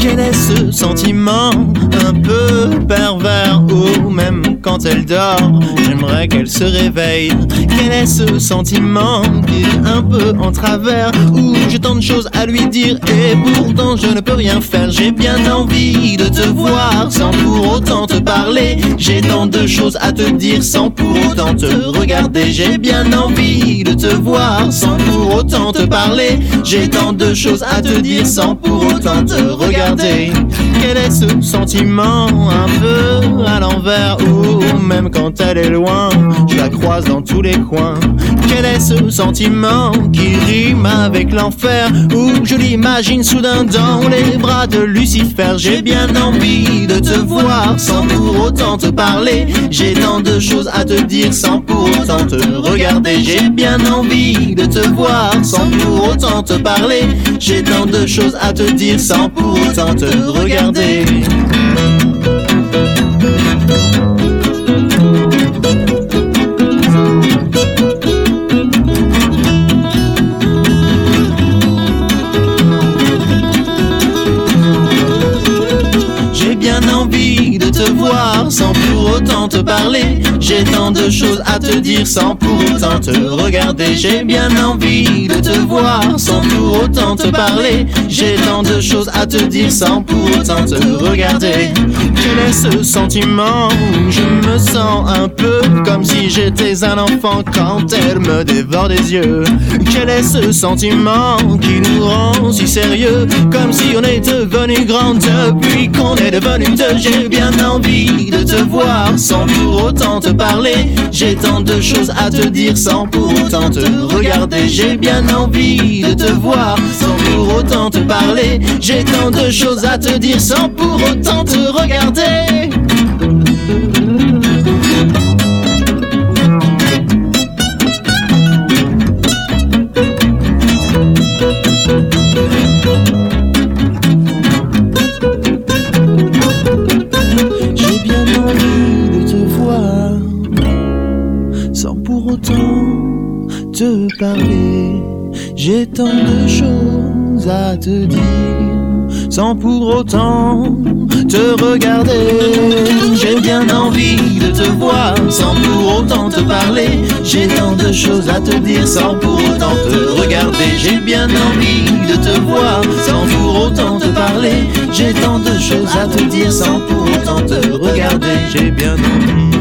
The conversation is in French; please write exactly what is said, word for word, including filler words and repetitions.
Quel est ce sentiment un peu pervers, ou même quand elle dort, j'aimerais qu'elle se réveille. Quel est ce sentiment qui est un peu en travers, où j'ai tant de choses à lui dire et pourtant je ne peux rien faire. J'ai bien envie de te voir sans pour autant te parler. J'ai tant de choses à te dire sans pour autant te regarder. J'ai bien envie de te voir sans pour autant te parler. J'ai tant de choses à te dire sans pour autant te regarder. Quel est ce sentiment un peu à l'envers, ou même quand elle est loin, je la croise dans tous les coins. Quel est ce sentiment qui rime avec l'enfer, où je l'imagine soudain dans les bras de Lucifer. J'ai bien envie de te voir sans pour autant te parler. J'ai tant de choses à te dire sans pour autant te regarder. J'ai bien envie de te voir sans pour autant te parler. J'ai tant de choses à te dire sans pour autant te regarder. J'ai bien envie de te voir sans pour autant te parler. J'ai tant de choses à te dire sans pour autant te regarder. J'ai bien envie de te voir sans pour autant te parler. J'ai tant de choses à te dire sans pour autant te regarder. Quel est ce sentiment où je me sens un peu comme si j'étais un enfant quand elle me dévore des yeux? Quel est ce sentiment qui nous rend si sérieux, comme si on est devenu grand depuis qu'on est devenu deux? J'ai bien envie de te voir sans pour autant te parler. J'ai tant de choses à te dire sans pour autant te regarder. J'ai bien envie de te voir sans pour autant te parler. J'ai tant de choses à te dire sans pour autant te regarder. J'ai bien envie de te voir sans pour autant te parler. J'ai tant de choses à te dire sans pour autant te regarder. J'ai bien envie de te voir sans pour autant te parler. J'ai tant de choses à te dire sans pour autant te regarder. J'ai bien envie de te voir sans pour autant te parler. J'ai tant de choses à te dire sans pour autant te regarder. J'ai bien envie